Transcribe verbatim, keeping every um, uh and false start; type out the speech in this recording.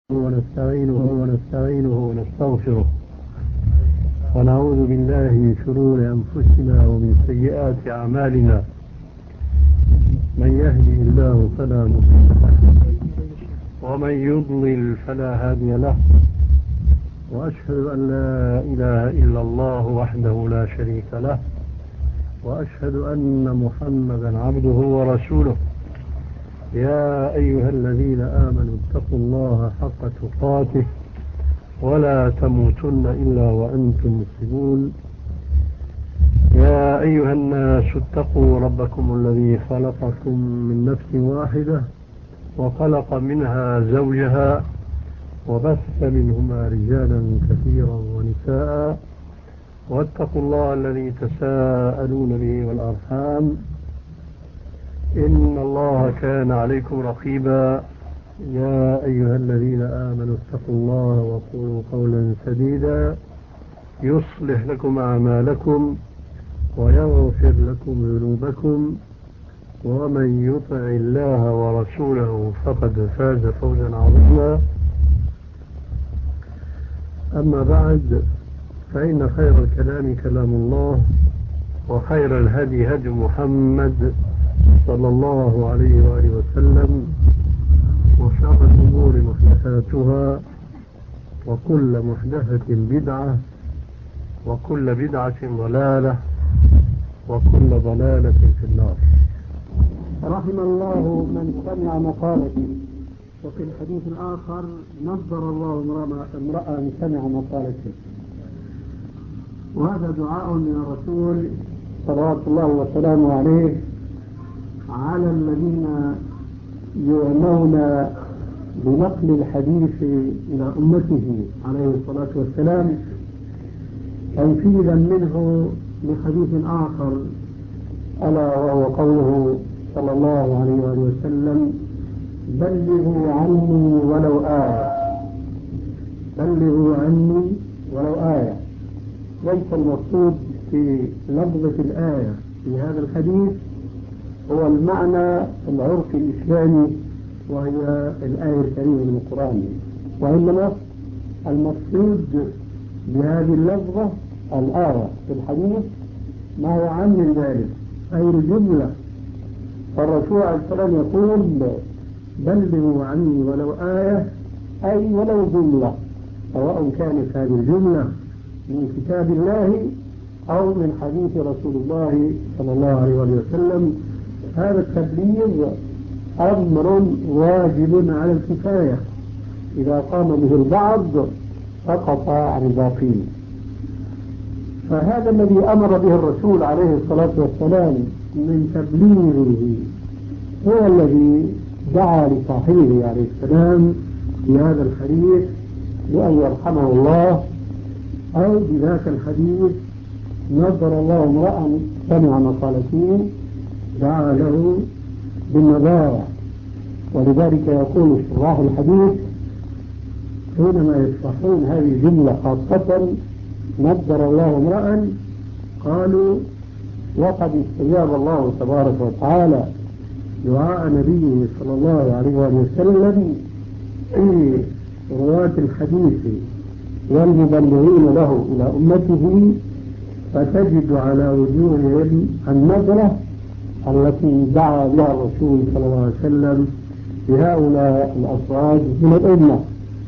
ونستعينه ونستعينه ونستغفره ونعوذ بالله من شرور أنفسنا ومن سيئات أعمالنا. من يهدي الله فلا مضل له ومن يضلل فلا هادي له، وأشهد أن لا إله إلا الله وحده لا شريك له، وأشهد أن محمدا عبده ورسوله. يا أيها الذين آمنوا اتقوا الله حق تقاته ولا تموتن إلا وأنتم مسلمون. يا أيها الناس اتقوا ربكم الذي خلقكم من نفس واحدة وخلق منها زوجها وبث منهما رجالا كثيرا ونساء، واتقوا الله الذي تساءلون به والأرحام إن الله كان عليكم رقيبا. يا أيها الذين آمنوا اتقوا الله وقولوا قولا سديدا يصلح لكم أعمالكم ويغفر لكم ذنوبكم، ومن يطع الله ورسوله فقد فاز فوزا عظيما. أما بعد، فإن خير الكلام كلام الله، وخير الهدي هدي محمد صلى الله عليه وآله وسلم، وشر الأمور محدثاتها، وكل محدثة بدعة، وكل بدعة ضلالة، وكل ضلالة في النار. رحم الله من سمع مقالتي، وفي الحديث الآخر نظر الله امرأة سمع مقالتي. وهذا دعاء من الرسول صلوات الله وسلامه عليه على الذين يعنون بنقل الحديث إلى أمته عليه الصلاة والسلام، تنفيذا منه لحديث آخر، ألا وهو قوله صلى الله عليه وآله وسلم: بلغوا عني ولو آية. بلغوا عني ولو آية. ليس المقصود في لفظة الآية في هذا الحديث هو المعنى العرفي الإسلامي، وهي الآية الكريمة من القرآن، وإنما المقصود بهذه اللفظة الآية في الحديث ما هو عام من ذلك، أي الجملة. فالرسول عليه السلام يقول: بلغوا عني ولو آية، أي ولو جملة، سواء كانت هذه الجملة من كتاب الله أو من حديث رسول الله صلى الله عليه وسلم. هذا التبليغ أمر واجب على الكفاية، إذا قام به البعض سقط عن الباقين. فهذا الذي أمر به الرسول عليه الصلاة والسلام من تبليغه هو الذي دعا لصاحبه عليه السلام في هذا الحديث بأن يرحمه الله، أو بذاك الحديث: نظر الله امرأ سمع مقالتين دعا له بالنظارة. ولذلك يقول شراح الحديث حينما يشرحون هذه الجملة خاصة: نظر الله امرأ، قالوا: وقد استجاب الله تبارك وتعالى دعاء نبيه صلى الله عليه وسلم في رواة الحديث والمبلغين له إلى أمته، فتجد على وجوههم النظرة التي دعا بها الرسول صلى الله عليه وسلم بهؤلاء الأفراد من الأمة.